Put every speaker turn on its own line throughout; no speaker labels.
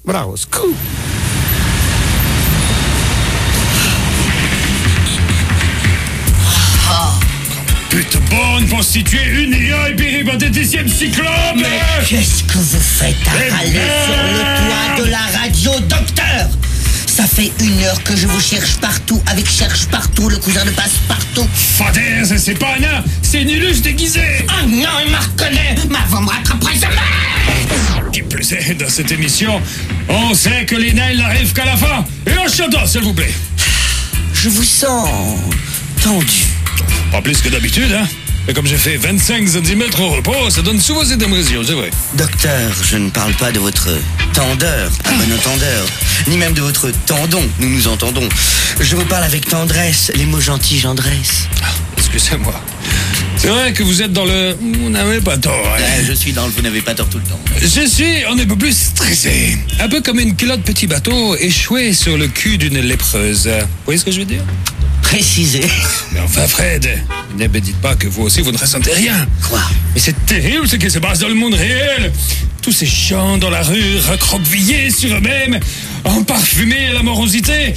Bravo, scoop.
Pute bonne prostituée, une IA et péripatéticienne cyclope.
Mais qu'est-ce que vous faites à râler sur le toit de la radio, docteur? Ça fait 1 heure que je vous cherche partout, avec Cherche Partout, le cousin de Passe-Partout.
Fadaise, c'est pas un nain, c'est une illustre déguisée.
Ah non, il me reconnaît, mais avant me rattraperait jamais.
Qui plus est, dans cette émission, on sait que les nains n'arrivent qu'à la fin. Et on chante, s'il vous plaît.
Je vous sens tendu.
Pas plus que d'habitude, hein. Mais comme j'ai fait 25 cm au repos, ça donne souvent cette impression, c'est vrai.
Docteur, je ne parle pas de votre tendeur, à bon entendeur, ni même de votre tendon, nous nous entendons. Je vous parle avec tendresse, les mots gentils j'endresse.
Excusez-moi. C'est vrai que vous êtes dans le... Vous n'avez pas tort, hein.
Je suis dans le vous n'avez pas tort tout le temps.
Je suis, on est un peu plus stressé. Un peu comme une culotte petit bateau échouée sur le cul d'une lépreuse. Vous voyez ce que je veux dire?
Précisé.
Mais enfin, Fred, ne me dites pas que vous aussi, vous ne ressentez rien.
Quoi?
Mais c'est terrible ce qui se passe dans le monde réel. Tous ces gens dans la rue, recroquevillés sur eux-mêmes, emparfumés à la morosité.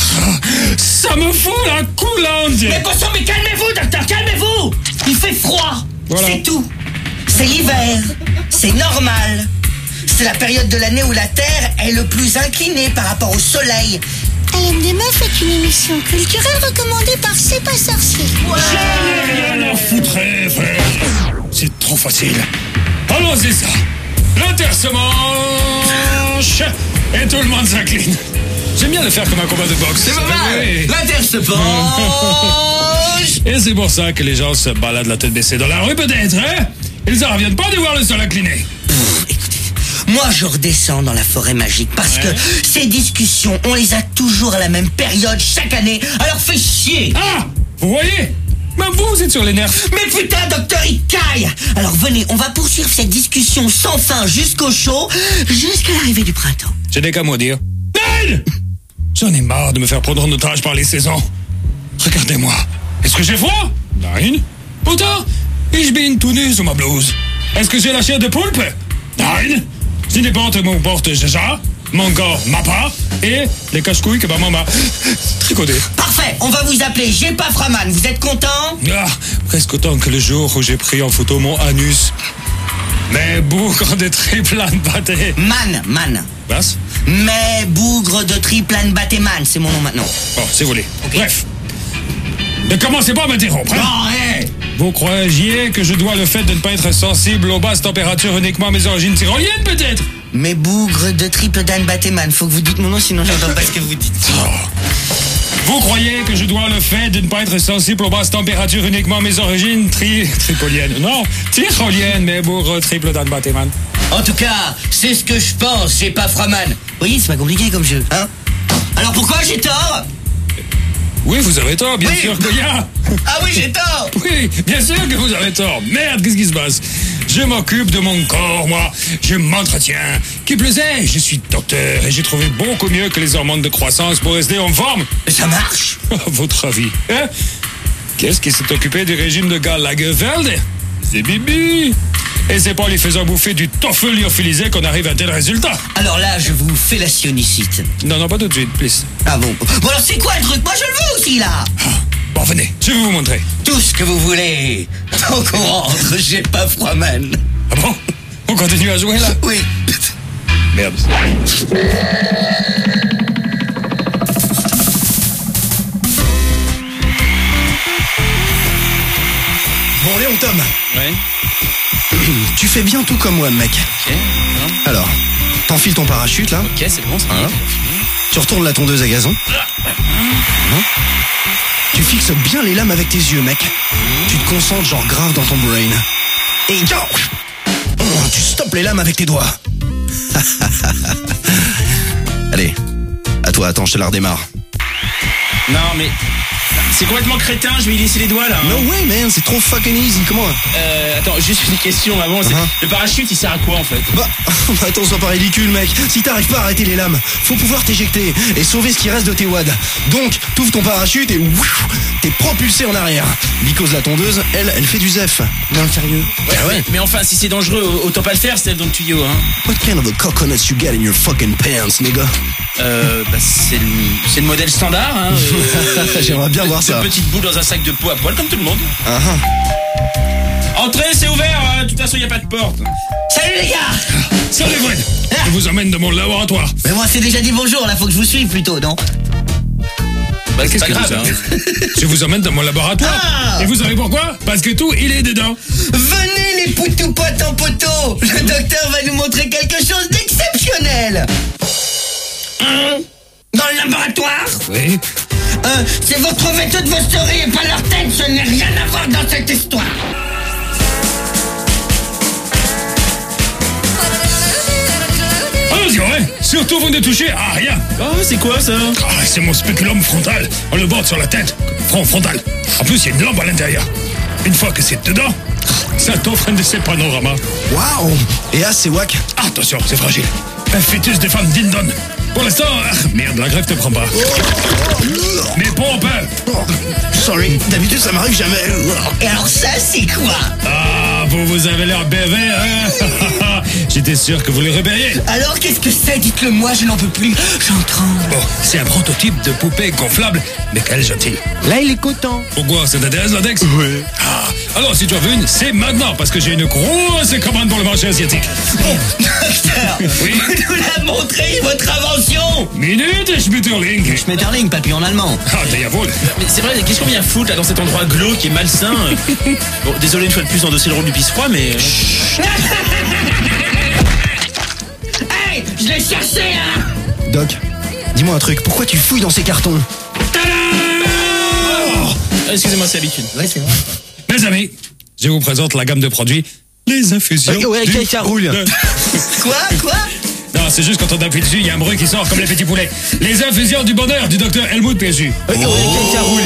Ça me fout la coulante.
Mais bon sang, mais calmez-vous, docteur, calmez-vous. Il fait froid.
Voilà.
C'est tout. C'est l'hiver. C'est normal. C'est la période de l'année où la Terre est le plus inclinée par rapport au soleil.
AM2 Meuf est une émission culturelle recommandée par C'est pas sorcier.
J'en ai rien à foutre, frère. C'est trop facile. Alors c'est ça. L'Inter se manche et tout le monde s'incline. J'aime bien le faire comme un combat de boxe.
C'est pas mal.
Oui.
L'Inter se penche.
Et c'est pour ça que les gens se baladent la tête baissée dans la rue, peut-être, hein? Ils en reviennent pas de voir le sol incliné.
Écoutez, moi je redescends dans la forêt magique parce que ces discussions, on les a toujours à la même période chaque année. Alors fais chier.
Ah! Vous voyez? Même vous êtes sur les nerfs.
Mais putain, docteur, il caille. Alors venez, on va poursuivre cette discussion sans fin jusqu'au show, jusqu'à l'arrivée du printemps.
Je n'ai qu'à moi dire. Nine! J'en ai marre de me faire prendre en otage par les saisons. Regardez-moi. Est-ce que j'ai froid? Nine. Pourtant, ich bin tout nu sous ma blouse. Est-ce que j'ai la chair de poulpe? Nine. Si les portes mon porte jaja, mon corps m'a pas, et les cache-couilles que maman m'a tricoté.
Parfait, on va vous appeler Gepa Framan, vous êtes content?
Ah, presque autant que le jour où j'ai pris en photo mon anus. Mais bougre de triplane batté.
Man.
Was?
Mais bougre de triplan Batman, c'est mon nom maintenant.
Bon, c'est volé.
Ok.
Bref. Ne commencez pas à m'interrompre. Hein?
Non, hé.
Vous croyez que je dois le fait de ne pas être sensible aux basses températures uniquement à mes origines tyroliennes, peut-être?
Mais bougre de triple Dan Batman, faut que vous dites mon nom sinon j'entends pas ce que vous dites.
Oh. Vous croyez que je dois le fait de ne pas être sensible aux basses températures uniquement à mes origines tripoliennes? Non, tyroliennes, mais bougre triple Dan Batman.
En tout cas, c'est ce que je pense, Gepa Framan. Vous voyez, c'est pas compliqué comme jeu, hein? Alors pourquoi j'ai tort?
Oui, vous avez tort, bien
Oui.
sûr que y a.
Ah oui, j'ai tort.
Oui, bien sûr que vous avez tort. Merde, qu'est-ce qui se passe? Je m'occupe de mon corps, moi. Je m'entretiens. Qui plus est, je suis docteur et j'ai trouvé beaucoup mieux que les hormones de croissance pour rester en forme.
Ça marche.
À votre avis, hein? Qu'est-ce qui s'est occupé du régime de Karl Lagerfeld? C'est Bibi. Et c'est pas en lui faisant bouffer du tofu lyophilisé qu'on arrive à tel résultat.
Alors là, je vous félationnicite.
Non, pas tout de suite, please.
Ah bon? Bon alors c'est quoi le truc? Moi je le veux aussi là.
Bon, venez, je vais vous montrer.
Tout ce que vous voulez. Donc on rentre, Gepa Framan.
Ah bon? On continue à jouer, là?
Oui.
Merde.
Bon, Léon Tom,
Ouais.
tu fais bien tout comme moi, mec.
Ok. Non.
Alors, t'enfiles ton parachute, là.
Ok, c'est bon, ça
Hein? Tu retournes la tondeuse à gazon. Hein? Tu fixes bien les lames avec tes yeux, mec. Tu te concentres genre grave dans ton brain. Et tu stoppes les lames avec tes doigts. Allez, à toi, attends, je te la redémarre.
Non, mais C'est complètement crétin, je vais y laisser les doigts là.
No way, man, c'est trop fucking easy, comment?
Attends, juste une question avant. Le parachute, il sert à quoi en fait?
Bah, attends, sois pas ridicule, mec. Si t'arrives pas à arrêter les lames, faut pouvoir t'éjecter et sauver ce qui reste de tes wads. Donc, t'ouvres ton parachute et t'es propulsé en arrière. Because la tondeuse, elle fait du zef.
Non, sérieux?
Ouais. Mais enfin, si c'est dangereux, autant pas le faire, c'est dans le tuyau, hein.
What kind of a coconuts you get in your fucking pants, nigga?
Bah c'est le modèle standard, hein.
J'aimerais bien voir ça.
Une petite boule dans un sac de peau à poil comme tout le monde. Entrez, c'est ouvert, de toute façon, y a pas de porte.
Salut les gars!
Salut Fred. Je vous emmène dans mon laboratoire.
Mais moi c'est déjà dit bonjour, là faut que je vous suive plutôt, non?
Bah, c'est pas
Qu'est-ce que
grave,
vous
hein.
Je vous emmène dans mon laboratoire.
Ah.
Et vous savez pourquoi? Parce que tout, il est dedans.
Venez les poutous potes en poteau! Le docteur va nous montrer quelque chose d'exceptionnel! Dans le laboratoire?
Oui.
C'est votre vêtu de vos stories et pas leur tête, je n'ai rien à voir dans cette histoire!
Allons-y, ouais. Surtout, vous ne touchez à rien.
Oh, c'est quoi ça?
Ah, c'est mon spéculum frontal. On le borde sur la tête. Front frontal. En plus, il y a une lampe à l'intérieur. Une fois que c'est dedans, ça t'offre un de ces panoramas.
Waouh! Et là, c'est wack.
Attention, c'est fragile. Un fœtus de femme dindon. Pour l'instant, merde, la grève te prend pas. Mais pompe.
Sorry, d'habitude ça m'arrive jamais.
Et alors ça c'est quoi?
Ah, vous avez l'air bébé, hein? J'étais sûr que vous les repériez.
Alors qu'est-ce que c'est? Dites-le moi, je n'en peux plus, j'en tremble.
Bon, c'est un prototype de poupée gonflable, mais quelle gentille.
Là il est content.
Pourquoi? Ça t'intéresse, l'index?
Ouais.
Ah, alors si tu en veux une, c'est maintenant, parce que j'ai une grosse commande pour le marché asiatique.
Docteur,
Oui.
vous nous la montrez, votre invention?
Minute, Schmetterling.
Schmetterling, papillon en allemand.
Ah, t'es jawohl.
Mais c'est vrai, qu'est-ce qu'on vient foutre là dans cet endroit glauque et malsain? Bon, désolé une fois de plus d'endosser le rôle du pisse-froid, mais...
Hey, je l'ai cherché, hein!
Doc, dis-moi un truc, pourquoi tu fouilles dans ces cartons?
Excusez-moi, c'est l'habitude.
Ouais, c'est vrai.
Mes amis, je vous présente la gamme de produits, les infusions.
Ouais,
du-
ça roule.
Quoi?
Non, c'est juste quand on appuie dessus, il y a un bruit qui sort comme les petits poulets. Les infusions du bonheur du docteur Helmut PSU.
Ça roule.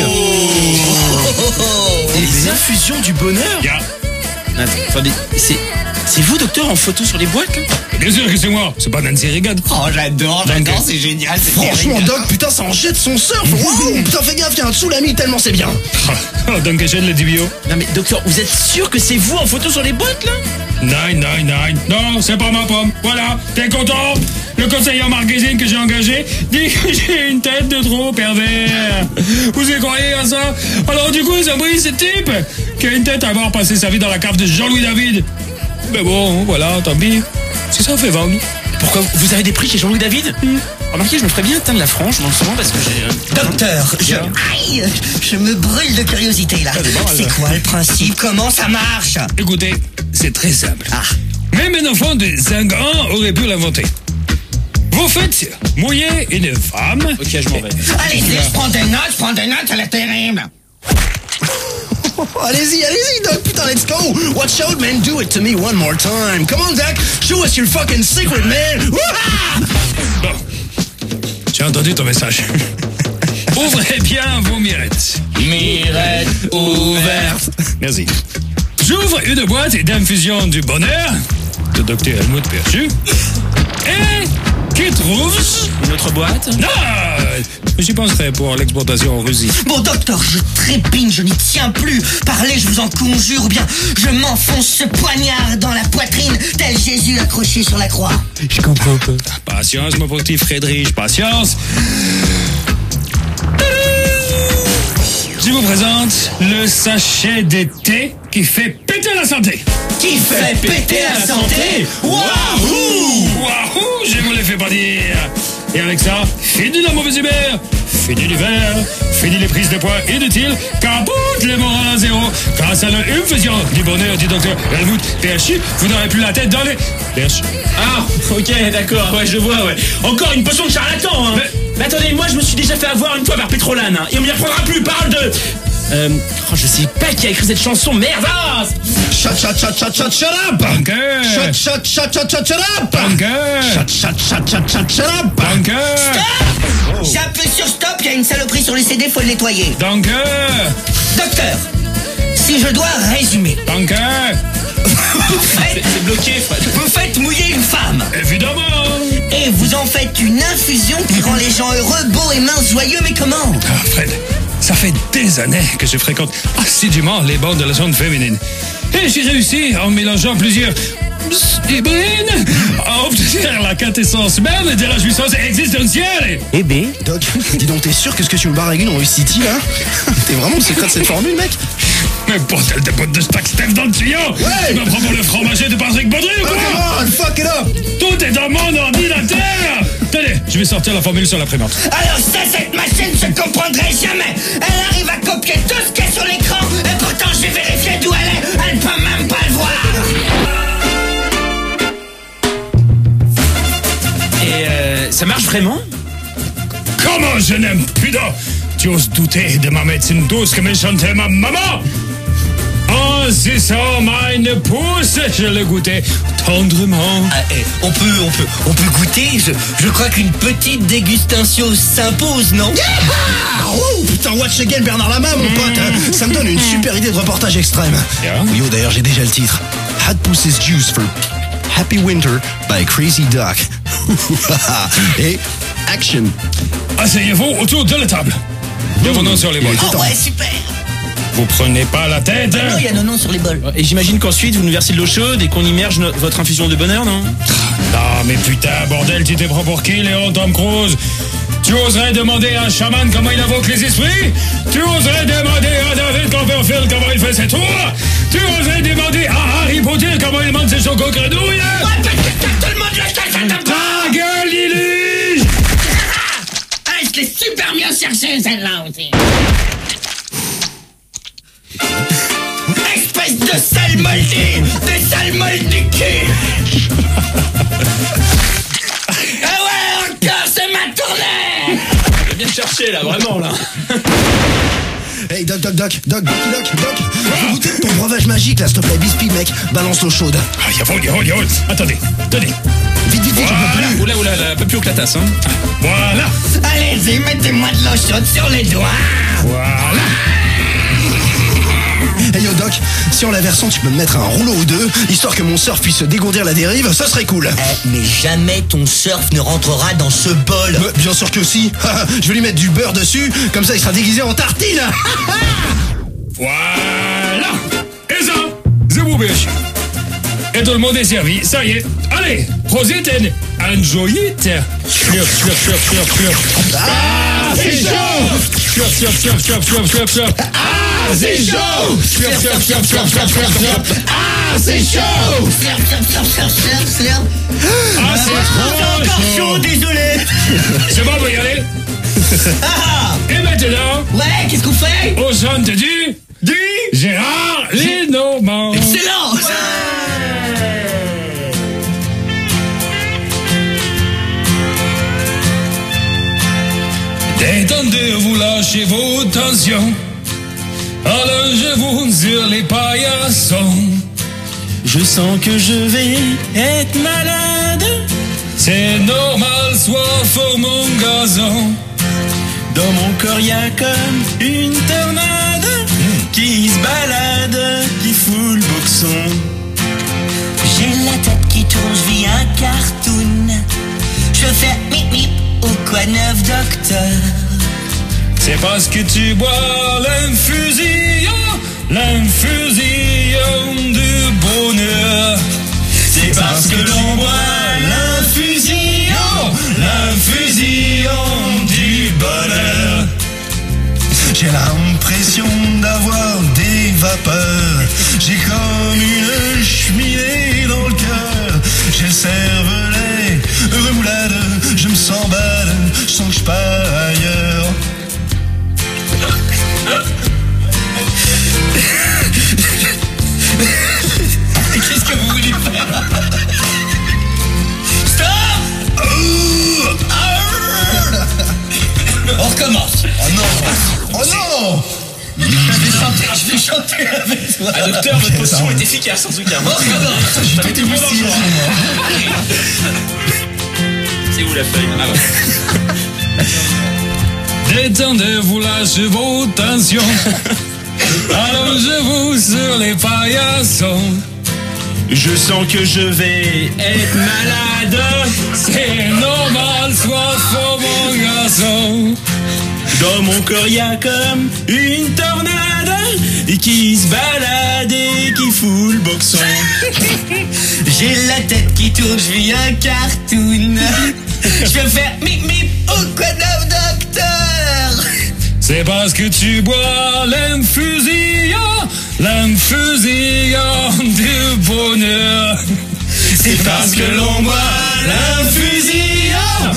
Les infusions du bonheur?
Ya.
Attendez, c'est vous, docteur, en photo sur les boîtes là?
Bien sûr que c'est moi, c'est pas Nancy Reagan.
Oh, j'adore, c'est génial. c'est
Franchement,
terrible.
Doc, putain, ça en jette son surf. Wow, putain, fais gaffe, y'a un tsunami tellement c'est bien.
Oh, Dankeschön, le DBO.
Non mais docteur, vous êtes sûr que c'est vous en photo sur les boîtes là?
999. Non, c'est pas ma pomme. Voilà, t'es content? Le conseiller en marketing que j'ai engagé dit que j'ai une tête de trop pervers. Vous y croyez à ça? Alors du coup, ils ont pris ce type qui a une tête à avoir passé sa vie dans la cave de Jean-Louis David. Mais bon, voilà, tant pis. Si ça fait vendre.
Pourquoi vous avez des prix chez Jean-Louis David? Remarquez, je me ferais bien teindre la frange dans le moment parce que j'ai...
Docteur, aïe, je me brûle de curiosité là. C'est quoi le principe? Comment ça marche?
Écoutez, c'est très simple.
Ah.
Même un enfant de 5 ans aurait pu l'inventer. Vous faites mouiller une femme.
Ok, je m'en vais.
Allez-y, je prends des notes, elle est terrible.
Allez-y, Doc, putain, let's go. Watch out, man, do it to me one more time. Come on, Doc, show us your fucking secret, man. Wouah!
Bon, j'ai entendu ton message. Ouvrez bien vos mirettes.
Mirette ouverte.
Merci. J'ouvre une boîte d'infusion du bonheur de Dr Helmut PSU. Et qui trouve...
Une autre boîte?
Non, j'y penserai pour l'exportation en Russie.
Bon, docteur, je trépigne, je n'y tiens plus. Parlez, je vous en conjure, ou bien je m'enfonce ce poignard dans la poitrine, tel Jésus accroché sur la croix.
Je comprends pas. Patience, mon petit Friedrich, patience. Je vous présente le sachet de thé qui fait péter la santé.
Qui fait péter la santé?
Wahou! Wahou! Je vous le fais pas dire. Et avec ça, fini la mauvaise humeur, fini l'hiver, fini les prises de poids inutiles, capote les morales à zéro. Grâce à l'infusion du bonheur du docteur Helmut PSU, vous n'aurez plus la tête dans les perches.
Ah, ok, d'accord, ouais, je vois, ouais. Encore une potion de charlatan, hein. Mais attendez, moi je me suis déjà fait avoir une fois par Pétrolane, hein, et on m'y apprendra plus, parle de... Je sais pas qui a écrit cette chanson, merde. Ah,
Shut up!
Bunker!
Shut up!
Bunker!
Shut up!
Bunker!
J'appuie sur stop, il y a une saloperie sur les CD, faut le nettoyer.
Bunker!
Docteur, si je dois résumer,
Bunker!
c'est bloqué, Fred.
vous faites mouiller une femme
Évidemment!
et vous en faites une infusion qui rend les gens heureux, beaux et minces, joyeux, mais comment?
Ah, Fred, ça fait des années que je fréquente assidûment les bancs de la zone féminine. Et j'ai réussi, en mélangeant plusieurs hybrides, à obtenir la quintessence même de la jouissance existentielle.
Eh ben,
Doc, dis donc, t'es sûr que ce que tu me baragouines en City là? T'es vraiment le secret de cette formule, mec?
Mais bordel de botte de stack Steph dans le tuyau!
Ouais.
Tu me prends pour le fromager de Patrick Baudry ou quoi?
Come on, fuck it up!
Tout est dans mon ordinateur! Tenez, je vais sortir la formule sur l'imprimante.
Alors ça, cette machine se comprendrait jamais. Elle arrive à copier tout ce qu'il y a sur l'écran et pourtant j'ai vérifié d'où elle est. Elle peut même pas le voir.
et ça marche vraiment?
Comment je n'aime plus d'or! Tu oses douter de ma médecine douce que me chantait ma maman? En suçant meine pousse, je le goûtais tendrement.
On peut goûter. Je crois qu'une petite dégustation s'impose, non?
Ah, oh, putain, watch again Bernard Lama, mon pote. Ça me donne une super idée de reportage extrême.
Yeah.
Yo, d'ailleurs, j'ai déjà le titre. Hot Pussy's Juice for Happy Winter by Crazy Doc. Et action.
Asseyez-vous autour de la table. Revenons sur les bols.
Oh ouais, super.
Vous prenez pas la tête?
Non, il y a non sur les bols.
Et j'imagine qu'ensuite vous nous versez de l'eau chaude et qu'on immerge votre infusion de bonheur, non?
Non, mais putain, bordel, tu t'es prends pour qui, Léon Tom Cruise? Tu oserais demander à un chaman comment il invoque les esprits? Tu oserais demander à David Copperfield comment il fait ses tours? Tu oserais demander à Harry Potter comment il monte ses chocos-grenouilles?
Tout le monde le sait, ça t'aime pas.
Ta gueule, Lily!
Ah, je l'ai super bien cherché, celle-là aussi. Espèce de sale moldu! De sale moldu cul! Ah ouais, encore, c'est ma tournée!
J'ai bien cherché là, vraiment là.
Hey, Doc. Je veux goûter de ton breuvage magique, là, s'il te plaît. Bispi, mec. Balance l'eau chaude.
Ah, y'a Attendez, tenez.
Vite, j'en peux plus.
Oula, un peu plus haut que la tasse, hein.
Voilà,
Allez-y, mettez-moi de l'eau chaude sur les doigts!
voilà.
Hey yo Doc, si en la versant tu peux me mettre un rouleau ou deux, histoire que mon surf puisse dégourdir la dérive, ça serait cool.
Mais jamais ton surf ne rentrera dans ce bol.
Bien sûr que si. Je vais lui mettre du beurre dessus, comme ça il sera déguisé en tartine.
Voilà. Et ça, c'est vous, biche. Et tout le monde est servi, ça y est. Allez, Prosit and enjoy it. Slurp. Ah, c'est chaud. Slurp. Ah, c'est chaud. Slurp. Ah, c'est chaud.
Slurp.
Ah, c'est trop
encore chaud, désolé.
C'est bon, on va y aller. Et maintenant,
Ouais, qu'est-ce qu'on fait?
au chante du Gérard Lenormand.
Excellent.
Détendez-vous, lâchez vos tensions. Allongez-vous sur les paillassons.
Je sens que je vais être malade.
C'est normal, sois fort mon gazon.
Dans mon corps y a comme une tornade qui se balade, qui fout le boxon.
J'ai la tête qui tourne, je vis un cartoon. Je veux faire mip ou quoi neuf, docteur?
C'est parce que tu bois l'infusion du bonheur.
C'est parce que l'on boit l'infusion du bonheur.
J'ai l'impression d'avoir des vapeurs. J'ai comme une cheminée dans le cœur. J'ai le cervelet remoulade. Je me sens bad, je sens que je pars ailleurs.
Qu'est-ce que vous voulez faire? Stop! On recommence.
Oh non! Oh non!
Je vais chanter avec toi.
Ah, docteur, votre potion est efficace en tout cas.
T'étais aussi,
C'est où la feuille?
Détendez-vous, lâchez vos tensions. Allongez-vous sur les paillassons.
Je sens que je vais être malade.
C'est normal, sois fort, mon garçon.
Dans mon corps y a comme une tornade qui se balade et qui fout le boxon.
J'ai la tête qui tourne, je vis un cartoon. Je vais faire mip mip au quoi neuf, docteur.
C'est parce que tu bois l'infusion du bonheur.
C'est parce que l'on boit l'infusion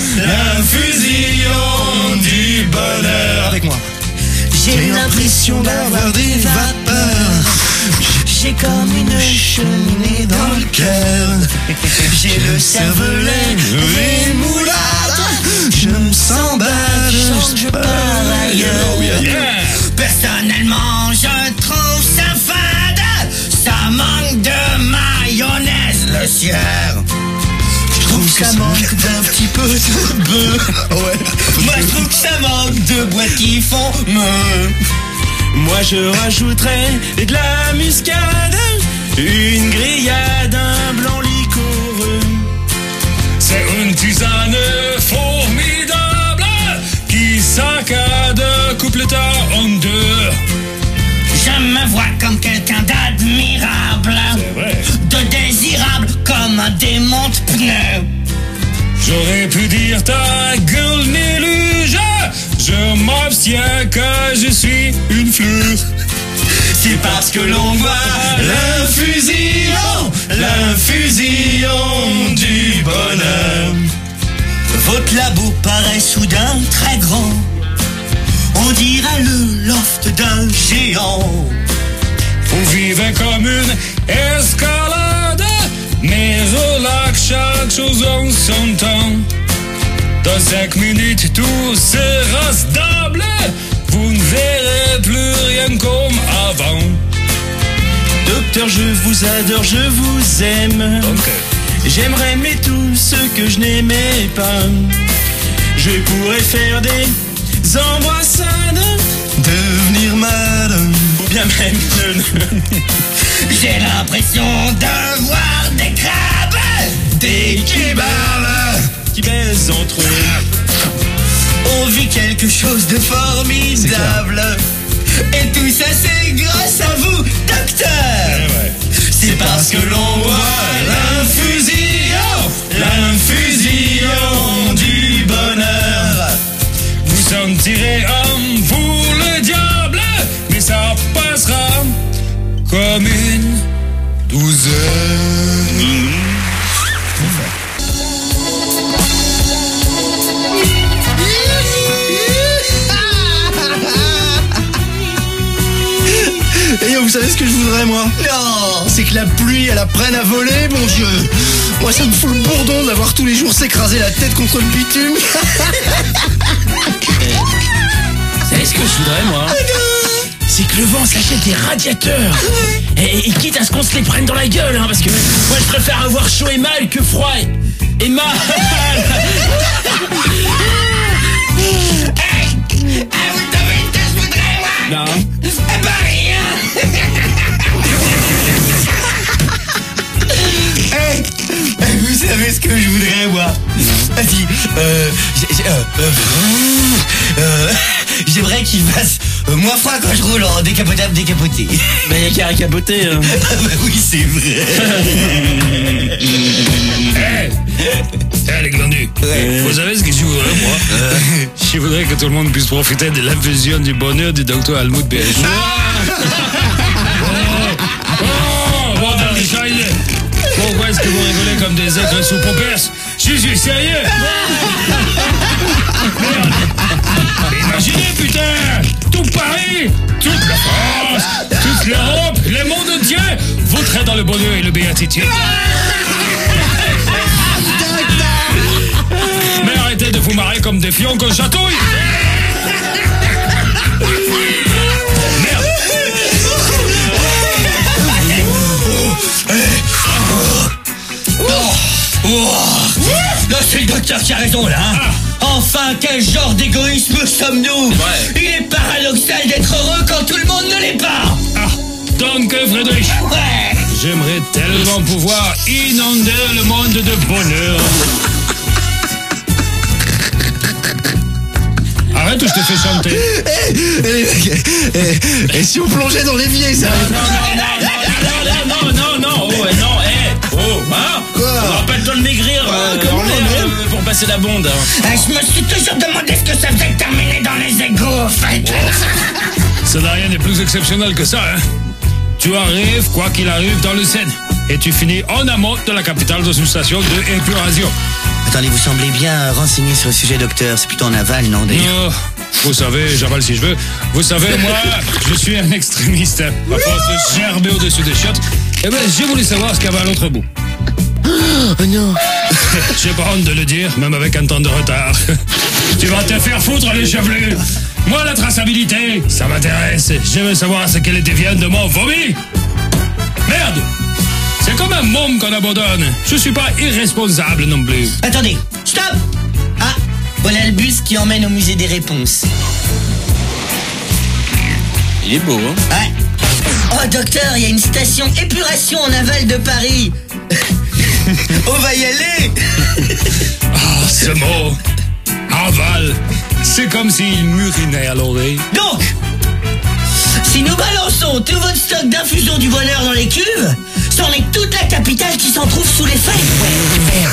du bonheur.
Avec moi.
J'ai l'impression d'avoir des vapeurs. J'ai comme une cheminée dans le cœur. J'ai le cervelet rémoulade.
Je me sens bad.
Je pars ailleurs. Personnellement, je trouve ça fade. Ça manque de mayonnaise, le sieur. Je trouve que ça manque d'un petit peu de bœuf.
Ouais.
Moi, je trouve que ça manque de boîtes qui font me.
Moi je rajouterais de la muscade, une grillade, un blanc liquoreux.
C'est une tisane formidable qui saccade couple tard en deux.
Je me vois comme quelqu'un d'admirable,
C'est vrai.
de désirable comme un démon de pneus.
J'aurais pu dire ta gueule n'éluge. Je m'abstiens que je suis une fleur.
C'est parce que l'on boit l'infusion du bonheur.
Votre labo paraît soudain très grand. On dirait le loft d'un géant.
Vous vivez comme une escalade, mais relax, chaque chose en son temps. Dans 5 minutes, tout sera stable. Vous ne verrez plus rien comme avant.
Docteur, je vous adore, je vous aime. J'aimerais aimer tout ce que je n'aimais pas. Je pourrais faire des embrassades,
Devenir malade.
ou bien même
J'ai l'impression de voir des crabes, des kebabs
qui baisent entre eux.
On vit quelque chose de formidable. Et tout ça c'est grâce à vous, docteur.
C'est parce que l'on boit l'infusion du bonheur.
Vous sentirez en vous le diable, mais ça passera comme une douzaine.
Et vous savez ce que je voudrais, moi?
Non.
C'est que la pluie, elle apprenne à voler, mon Dieu. Moi, ça me fout le bourdon d'avoir tous les jours s'écraser la tête contre le bitume.
Vous savez ce que je voudrais, moi? C'est que le vent s'achète des radiateurs. Et quitte à ce qu'on se les prenne dans la gueule, hein, parce que moi je préfère avoir chaud et mal que froid et mal.
Vous devez ce que je voudrais, moi.
Non.
Bah rien. Vous savez ce que je voudrais, moi? Vas-y, j'aimerais qu'il fasse moins froid quand je roule en décapotable décapoté.
Bah y'a qu'à capoter.
Ah bah oui, c'est vrai.
Les glandus, vous savez ce que je voudrais, moi? Je voudrais que tout le monde puisse profiter de l'infusion du bonheur du docteur Helmut BH. Bon, dans les chaînes, pourquoi est-ce que vous rigolez comme des êtres sous pompers? Je suis sérieux. Merde. Imaginez, putain, tout Paris, toute la France, toute l'Europe, le monde entier voterait dans le bonheur et le béatitude. Mais arrêtez de vous marrer comme des fions qu'on chatouille. Merde.
Là, c'est le docteur qui a raison, là. Hein. Enfin, quel genre d'égoïsme sommes-nous? Il est paradoxal d'être heureux quand tout le monde ne l'est pas.
Donc, Friedrich, j'aimerais tellement pouvoir inonder le monde de bonheur. Arrête ou je te fais chanter.
Et si on plongeait dans l'évier, ça?
Rappelle-toi de maigrir pour passer la bonde.
Je me suis toujours demandé ce que ça faisait de terminer dans les égouts, en fait.
Ça n'a rien de plus exceptionnel que ça, hein. Tu arrives, quoi qu'il arrive, dans le Seine. Et tu finis en amont de la capitale dans une station de épuration.
Attendez, vous semblez bien renseigné sur le sujet, docteur. C'est plutôt en aval, non, d'ailleurs?
Vous savez, j'avale si je veux. Vous savez, moi, je suis un extrémiste. À force de gerber au-dessus des chiottes, eh ben, j'ai voulu savoir ce qu'il y avait à l'autre bout.
Oh non.
J'ai pas honte de le dire, même avec un temps de retard. Tu vas te faire foutre les chevelus. Moi, la traçabilité, ça m'intéresse. Je veux savoir ce qu'elle devient de mon vomi. Merde! C'est comme un môme qu'on abandonne. Je suis pas irresponsable non plus.
Attendez, stop! Ah, voilà le bus qui emmène au musée des réponses.
Il est beau, hein?
Ouais. Oh, docteur, il y a une station épuration en aval de Paris. On va y aller.
Ah, ce mot. Aval. C'est comme s'il murinait à l'oreille.
Donc, si nous balançons tout votre stock d'infusion du bonheur dans les cuves, c'en est toute la capitale qui s'en trouve sous les feuilles.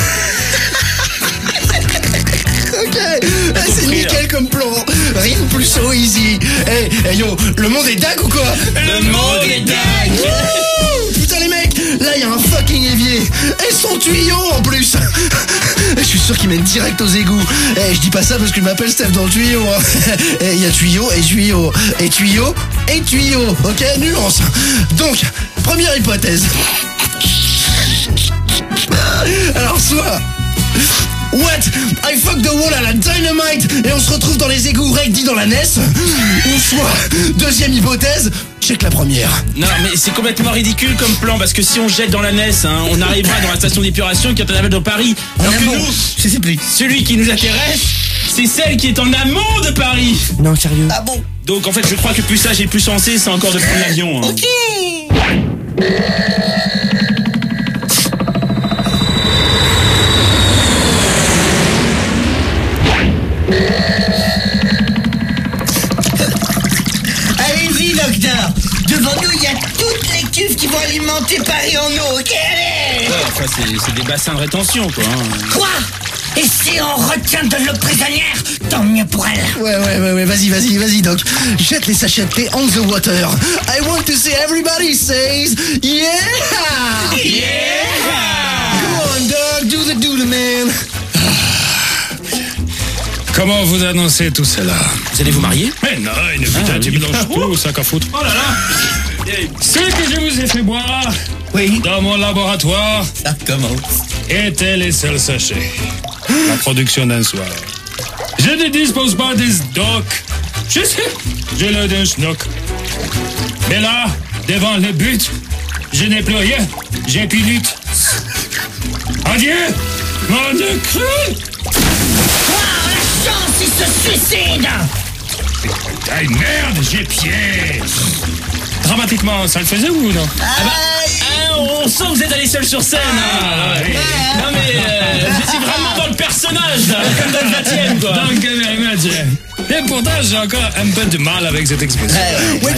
Ok, c'est nickel comme plan. Rien de plus so easy. Hey, yo, le monde est dingue ou quoi?
Le monde est dingue.
Putain les mecs, là y a un fucking évier. Et son tuyau en plus. Je suis sûr qu'il mène direct aux égouts. Je dis pas ça parce que je m'appelle Steph dans le tuyau. Il y a tuyau et tuyau. Et tuyau et tuyau. Ok, nuance. Donc, première hypothèse. Alors soit... What? I fuck the wall à la dynamite et on se retrouve dans les égouts dit dans la NES. Ou soit, deuxième hypothèse, check la première.
Non, mais c'est complètement ridicule comme plan, parce que si on jette dans la NES, hein, on arrivera dans la station d'épuration qui est en aval de Paris. Alors que nous,
je sais plus.
Celui qui nous intéresse, c'est celle qui est en amont de Paris.
Non, sérieux. Ah bon?
Donc en fait, je crois que plus sage et plus sensé, c'est encore de prendre l'avion. Hein.
Ok. Allez-y, docteur. Devant nous, il y a toutes les cuves qui vont alimenter Paris en eau. Ok, allez.
Ouais, enfin, c'est des bassins de rétention, quoi. Hein.
Quoi? Et si on retient de l'eau prisonnière, tant mieux pour elle.
Ouais, vas-y, Doc. Jette les sachets de thé on the water. I want to see everybody says, yeah!
Yeah!
Come on, Doc, do the man.
Comment vous annoncez tout cela?
Vous allez vous marier?
Mais non, une putain, tu mélanges tout, sac à foutre.
Oh là là!
Ce que je vous ai fait boire dans mon laboratoire
Ça commence.
étaient les seuls sachets. La production d'un soir. Je ne dispose pas des stocks. Je sais, j'ai l'air d'un schnock. Mais là, devant le but, je n'ai plus rien. J'ai plus lutte. Adieu, mon de cru.
La chance, il se suicide.
Ay merde, j'ai pied. Dramatiquement, ça le faisait ou non?
On sent que vous êtes allé seul sur scène. Non mais vous étiez vraiment dans le personnage, là, comme dans le 20e, quoi.
Donc, very much. Et pourtant, j'ai encore un peu de mal avec cette expression.
Wait.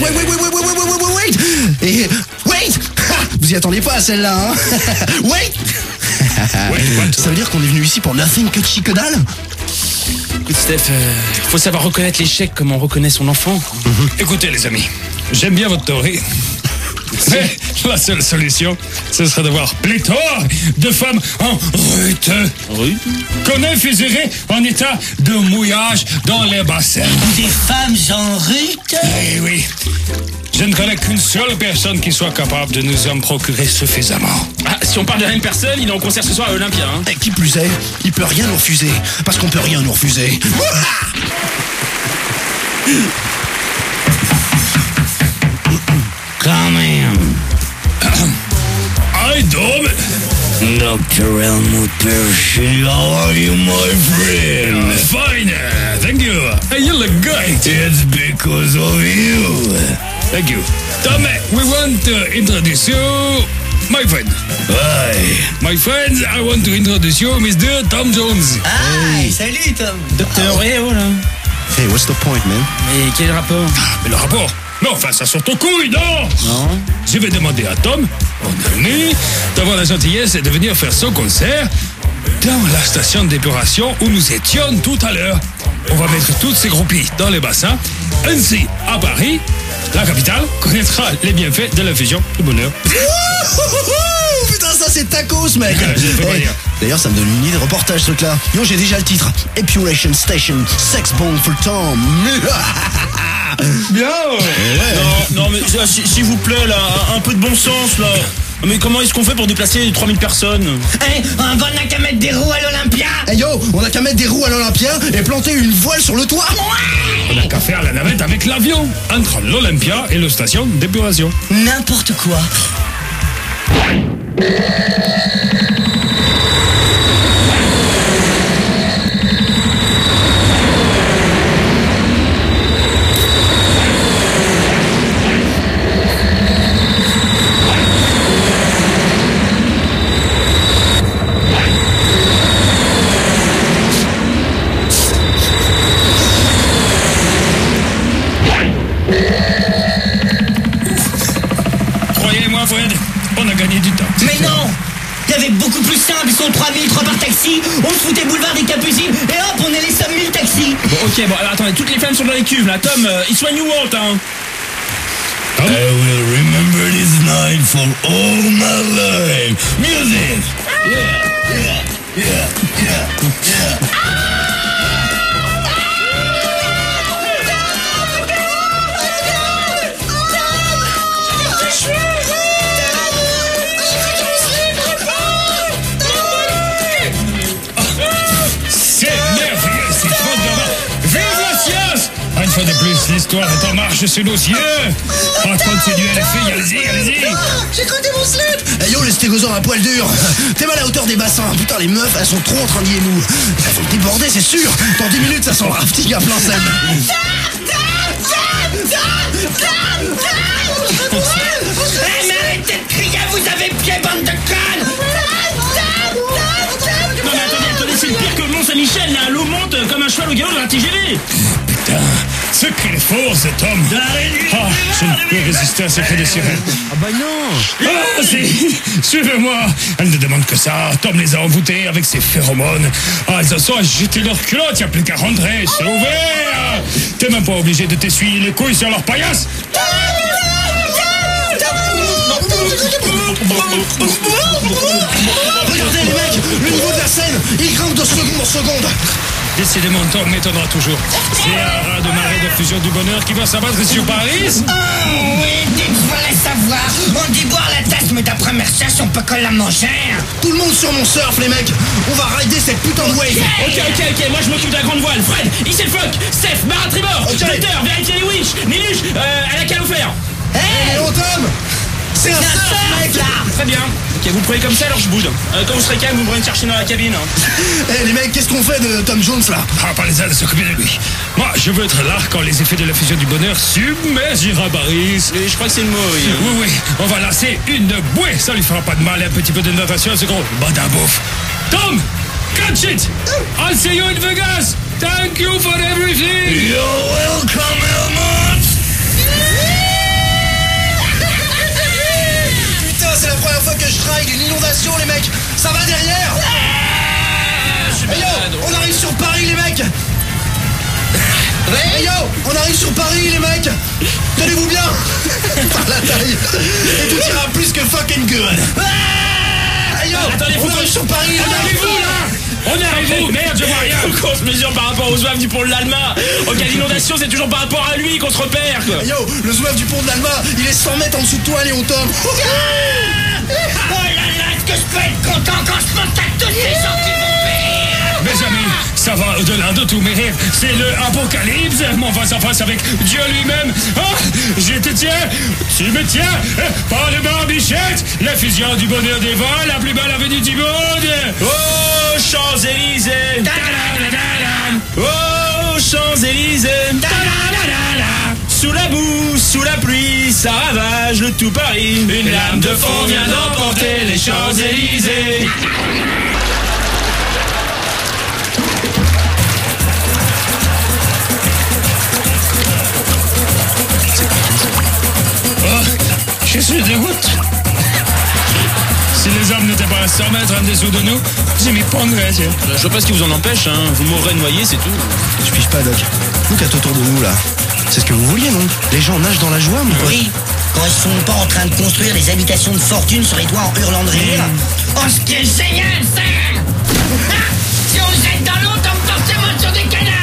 Et wait. Vous y attendiez pas à celle-là, hein? Wait. Ça veut dire qu'on est venu ici pour nothing que chic-que-dalle?
Écoute, Steph, faut savoir reconnaître l'échec comme on reconnaît son enfant.
Écoutez, les amis, j'aime bien votre théorie. Mais la seule solution, ce serait d'avoir pléthore de femmes en rute. Qu'on infuserait en état de mouillage dans les bassins.
Des femmes en rute?
Eh oui. Je ne connais qu'une seule personne qui soit capable de nous en procurer suffisamment.
Ah, si on parle de la même personne, il est en concert ce soir à Olympia. Hein.
Et qui plus est, il peut rien nous refuser. Parce qu'on peut rien nous refuser.
Quand même.
I don't.
Dr. Helmut Pershing, how are you, my friend?
Fine, thank you. You look great.
It's because of you.
Thank you. Tom, we want to introduce you, my friend.
Hi.
My friends, I want to introduce you, Mr. Tom Jones.
Hi, salut Tom.
Docteur, voilà.
Hey, what's the point, man?
Mais quel rapport?
Mais le rapport? Non, enfin, ça sort ton couille, non?
Non.
Je vais demander à Tom, mon ami, d'avoir la gentillesse de venir faire son concert dans la station d'épuration où nous étions tout à l'heure. On va mettre toutes ces groupies dans les bassins. Ainsi, à Paris, la capitale connaîtra les bienfaits de l'infusion du bonheur.
Putain, ça c'est tacos, mec.
Je peux pas dire.
D'ailleurs, ça me donne une idée de reportage, ce truc-là. Yo, j'ai déjà le titre. Epuration Station, Sex Bomb for Tom.
Bien. Non, mais s'il vous plaît, là, un peu de bon sens, là. Mais comment est-ce qu'on fait pour déplacer 3000 personnes?
On n'a qu'à mettre des roues à l'Olympia.
Hey yo, on a qu'à mettre des roues à l'Olympia et planter une voile sur le toit.
On n'a qu'à faire la navette avec l'avion entre l'Olympia et la station d'épuration.
N'importe quoi.
Croyez-moi, Fred, on a gagné du temps.
Mais non. Il y avait beaucoup plus simple, ils sont 3000, 3 par taxi, on se foutait boulevard des Capucines, et hop, on est les 5000 taxis.
Bon, ok, bon, alors attendez, toutes les femmes sont dans les cuves, là. Tom, it's when you want, hein.
Tom?
I will remember this night for all my life. Music!
C'est merveilleux, c'est formidable. Vive la science! Une fois de plus, l'histoire est en marche sous nos yeux. En train de séduire les filles, allez-y, allez-y.
J'ai crotté mon slip. Hey yo, les stégosaures à poil dur. T'es mal à hauteur des bassins. Putain, les meufs, elles sont trop en train d'y nous. Elles vont déborder, c'est sûr. Dans 10 minutes, ça sent le rafting à plein scène.
Mais arrêtez de crier, vous avez pied, bande de connes.
Non, mais attendez, c'est pire que le Mont-Saint-Michel, là. L'eau monte comme un cheval au galop dans la TGV.
Putain, ce qu'il est fort, cet homme. Ah, je ne peux résister à ces cris de sirène.
Ah bah non.
Ah, si, suivez-moi. Elle ne demande que ça. Tom les a envoûtés avec ses phéromones. Ah, elles en sont à jeter leurs culottes. Il n'y a plus qu'à rentrer. C'est ouvert. T'es même pas obligé de t'essuyer les couilles sur leur paillasse.
Regardez les mecs, le niveau de la scène, il grimpe de seconde en seconde.
Décidément, Tom m'étonnera toujours. C'est un raz de marée de fusion du bonheur qui va s'abattre sur Paris.
Oui, il fallait savoir. On dit boire la tasse, mais d'après mes recherches, on peut que la manger.
Tout le monde sur mon surf, les mecs. On va rider cette putain de wave.
Ok, moi je m'occupe de la grande voile. Fred, ici le fuck. Steph, barre à tribord.
Ok.
Peter, vérifiez les winch. Niluche, elle a qu'à nous faire.
Hey, oh Tom, c'est un surf, mec.
Très bien. Ok, vous le prenez comme ça, alors je boude. Quand vous serez calme, vous me prenez chercher dans la cabine.
Eh les mecs, qu'est-ce qu'on fait de Tom Jones là?
Ah, pas les ailes de s'occuper de lui. Moi, je veux être là quand les effets de la fusion du bonheur submergera Paris.
Et je crois que c'est le mot, oui.
Oui, on va lancer une bouée. Ça lui fera pas de mal. Un petit peu de natation à ce gros badin bouffe. Tom, catch it. I'll see you in Vegas. Thank you for everything.
You're welcome, Helmut!
Putain, c'est la première fois que je ride une inondation, les mecs. Ça va derrière? Hey yo, on arrive sur Paris, les mecs. Hey yo, on arrive sur Paris, les mecs. Tenez-vous bien. Par la taille. Et tout ira plus que fucking good. Hey yo,
Attendez,
on arrive sur Paris, les mecs.
Arrivez-vous là. On est arrivé. Merde, je vois rien.
Qu'on se mesure par rapport aux zouaves du pont de l'Alma. En cas d'inondation, c'est toujours par rapport à lui qu'on se repère, quoi.
Hey yo, le zouave du pont de l'Alma, il est 100 mètres en dessous de toi, Léon Tom.
Oh là là, est-ce que je peux être content quand je contacte tous ces gens qui vont périr?
Mes amis, ça ça va au-delà de tous mes rêves. C'est le apocalypse, mon face-à-face avec Dieu lui-même. Ah, je te tiens, tu me tiens, par le barbichette, la fusion du bonheur des vols, la plus belle avenue du monde.
Oh, Champs-Élysées. Oh, Champs-Élysées. Sous la boue, sous la pluie, ça ravage le tout Paris. Une lame de fond vient d'emporter les Champs-Élysées.
Je suis dégoûté. Si les hommes n'étaient pas à 100 mètres en dessous de nous, je m'y prendrais, tiens.
Je vois pas ce qui vous en empêche, hein. Vous mourrez noyé, c'est tout.
Je pige pas, Doc. Look autour de nous, là. C'est ce que vous vouliez, non? Les gens nagent dans la joie, mon pote.
Oui, quand ils sont pas en train de construire des habitations de fortune sur les toits en hurlant de rire. Oh, ce qui est génial, ça! Si on se jette dans l'eau, tombe forcément sur des canards!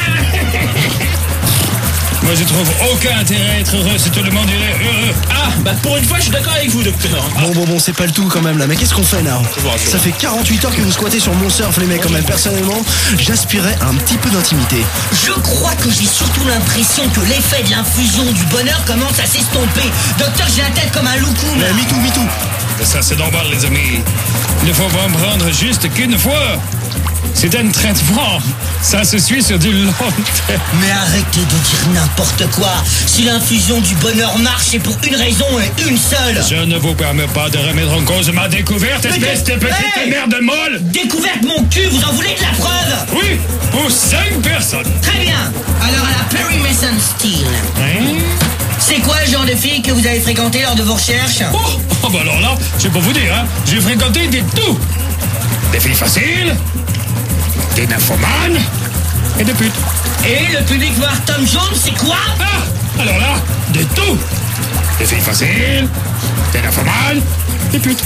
Moi, je trouve aucun intérêt à être heureux si tout le monde est heureux.
Ah, bah pour une fois, je suis d'accord avec vous, docteur.
Bon, c'est pas le tout quand même là, mais qu'est-ce qu'on fait là? Ça fait 48 heures que vous squattez sur mon surf, les mecs, quand même. Personnellement, j'aspirais à un petit peu d'intimité.
Je crois que j'ai surtout l'impression que l'effet de l'infusion du bonheur commence à s'estomper. Docteur, j'ai la tête comme un loukoum.
Mais me too.
Ça, c'est normal, les amis. Il ne faut pas en prendre juste qu'une fois. C'est un traitement. Ça se suit sur du long terme.
Mais arrêtez de dire n'importe quoi. Si l'infusion du bonheur marche, c'est pour une raison et une seule.
Je ne vous permets pas de remettre en cause ma découverte, espèce de petite merde molle.
Découverte mon cul, vous en voulez de la preuve?
Oui, pour 5 personnes.
Très bien. Alors à la Perry Mason Steel. C'est quoi le genre de fille que vous avez fréquenté lors de vos recherches?
Oh, bah alors là, je peux vous dire, hein, j'ai fréquenté des tout. Des filles faciles, des nymphomanes et des putes.
Et le public voir Tom Jones, c'est quoi?
Ah, alors là, de tout. Des filles faciles, des nymphomanes, des putes.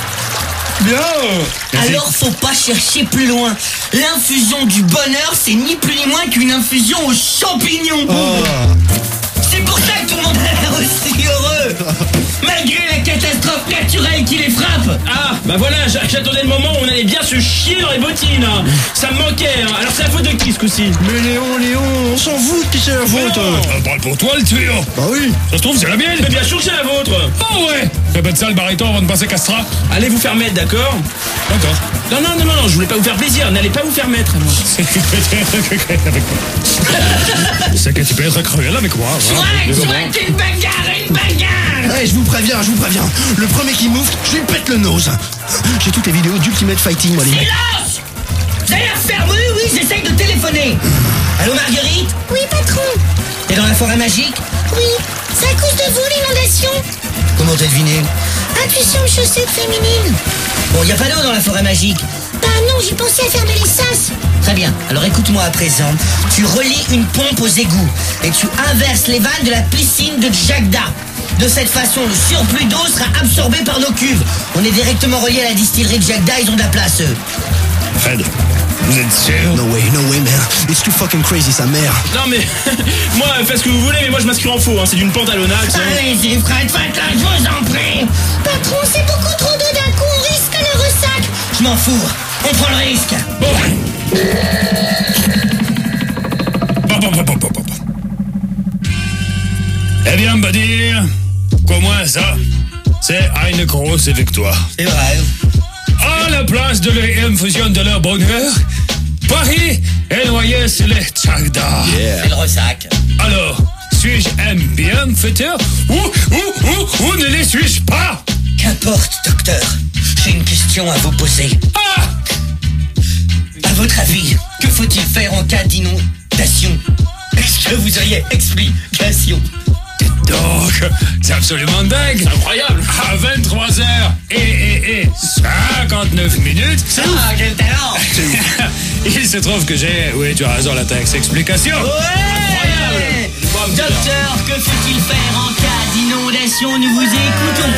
Bien.
Alors faut pas chercher plus loin. L'infusion du bonheur, c'est ni plus ni moins qu'une infusion aux champignons. C'est pour ça que tout le monde a l'air aussi heureux, malgré la catastrophe naturelle qui les frappe.
Ah, bah voilà, j'attendais le moment où on allait bien se chier dans les bottines. Hein. Ça me manquait. Hein. Alors c'est la faute de qui ce coup-ci?
Mais Léon, on s'en fout de qui c'est la faute.
Parle pour toi, le tuyau.
Bah oui.
Ça se trouve, c'est la mienne.
Mais bien sûr que c'est la vôtre.
Oh ouais. Répète ça, le baryton, avant de passer Castra.
Allez vous faire mettre, d'accord?
D'accord.
Non, je voulais pas vous faire plaisir. N'allez pas vous faire mettre.
C'est que tu peux être cruel avec moi.
Souhaite une bagarre.
Ouais, je vous préviens. Le premier qui m'ouvre, je lui pète le nose. J'ai toutes les vidéos d'Ultimate Fighting, moi, les mecs.
Silence! Vous allez la faire? Oui, j'essaye de téléphoner. Allô, Marguerite?
Oui, patron.
T'es dans la forêt magique?
Oui, c'est à cause de vous, l'inondation.
Comment t'as deviné?
Intuition de chaussettes féminines.
Bon, y a pas d'eau dans la forêt magique.
Bah non, j'ai pensé à fermer les sas.
Très bien, alors écoute-moi à présent. Tu relis une pompe aux égouts et tu inverses les vannes de la piscine de Jagda. De cette façon, le surplus d'eau sera absorbé par nos cuves. On est directement relié à la distillerie de Jagda, ils ont de la place, eux.
Fred, vous êtes sûr?
No way, man. It's too fucking crazy, sa mère.
Non mais, moi, faites ce que vous voulez, mais moi je m'inscris en faux. Hein. C'est d'une pantalonnade.
Allez-y, Fred, faites-la, je vous en prie.
Patron, c'est beaucoup trop d'eau d'un coup, on risque le ressac.
Je m'en fous, on prend le risque.
Bon. Eh bien, me dire qu'au moins ça, c'est une grosse victoire.
C'est vrai.
À la place de l'infusion de leur bonheur, Paris est noyé sur les Jagda.
C'est le ressac.
Alors, suis-je un bienfaiteur ou ne les suis-je pas?
Qu'importe, docteur. J'ai une question à vous poser.
Ah!
À votre avis, que faut-il faire en cas d'inondation? Est-ce que vous auriez explication?
Donc, c'est absolument dingue.
C'est incroyable.
À 23h et 59 minutes.
Ah, quel talent!
Il se trouve que j'ai, oui, tu as raison, la taxe explication.
Ouais! Docteur, que faut-il faire en cas d'inondation? Nous vous écoutons.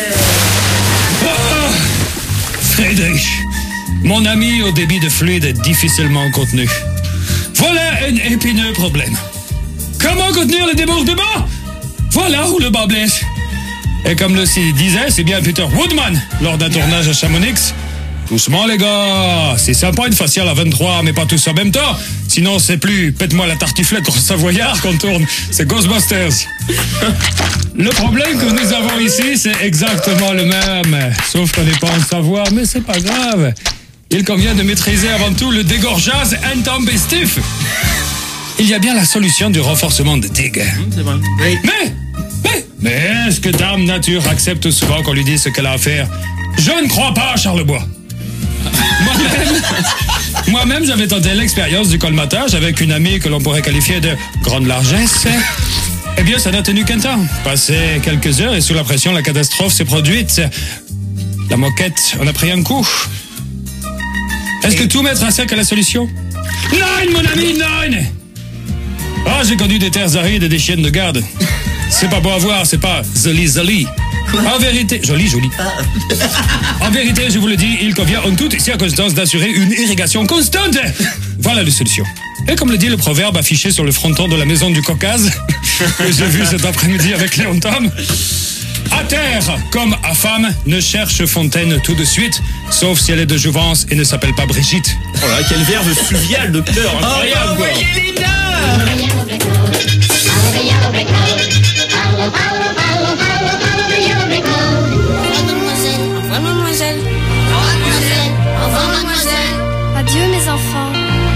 Frédéric, mon ami au débit de fluide est difficilement contenu. Voilà un épineux problème. Comment contenir le débordement? Voilà où le bas blesse. Et comme le disait, c'est bien Peter Woodman, lors d'un tournage à Chamonix, Doucement les gars, c'est sympa une faciale à 23, mais pas tous en même temps. Sinon c'est plus pète-moi la tartiflette au Savoyard qu'on tourne, c'est Ghostbusters. Le problème que nous avons ici, c'est exactement le même. Sauf qu'on n'est pas en Savoie, mais c'est pas grave. Il convient de maîtriser avant tout le dégorgeage intempestif. Il y a bien la solution du renforcement de digue.
C'est vrai.
Oui.
Mais est-ce que Dame Nature accepte souvent qu'on lui dise ce qu'elle a à faire? Je ne crois pas, Charlebois. Moi-même, j'avais tenté l'expérience du colmatage avec une amie que l'on pourrait qualifier de grande largesse. Eh bien, ça n'a tenu qu'un temps. Passé quelques heures et sous la pression, la catastrophe s'est produite. La moquette en a pris un coup. Est-ce que tout mettre à sec est la solution? Nine, mon ami, nine! Ah, j'ai connu des terres arides et des chiennes de garde. C'est pas beau à voir, c'est pas zoli. En vérité, joli. En vérité, je vous le dis, il convient en toutes circonstances d'assurer une irrigation constante. Voilà la solution. Et comme le dit le proverbe affiché sur le fronton de la maison du Caucase, que j'ai vu cet après-midi avec Léon Tom, à terre comme à femme, ne cherche fontaine tout de suite, sauf si elle est de Jouvence et ne s'appelle pas Brigitte.
Oh là, quel verve fluvial, docteur, incroyable, quoi.
Adieu mes enfants.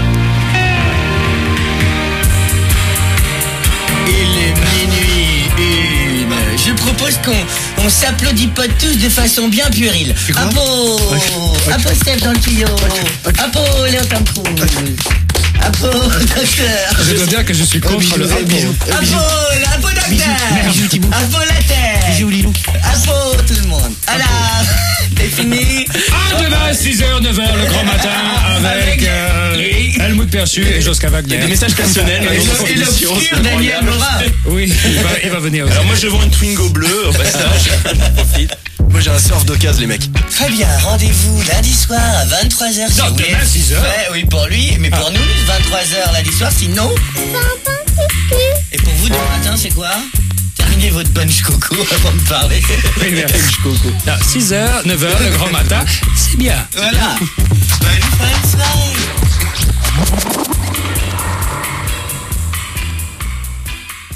Il est minuit 1. Je propose qu'on s'applaudit pas tous de façon bien puérile. Apo Steph dans le tuyau. Apo Léon Tom Cruise. Apo docteur.
Je dois dire que je suis contre le
Apo docteur. Apo la terre.
Bisous Lilou.
Apo tout le monde. Alors, c'est fini.
À demain, 6h, 9h, le grand matin, avec Helmut Perchu et Josca Wagner.
Des messages passionnels.
Et l'obscur Daniel Laura.
Oui, il va venir aussi.
Alors moi je vends une Twingo bleue au passage. Profite.
Moi j'ai un surf d'occasion les mecs.
Très bien, rendez-vous lundi soir à 23h.
Non, demain, 6h.
Oui, pour lui, mais pour nous, 23h lundi soir, sinon. Et pour vous, demain matin, c'est quoi? Terminez votre punch coco avant de parler.
Oui, merci. 6h, 9h, le grand matin, c'est bien.
Voilà. Bonne fin de soirée.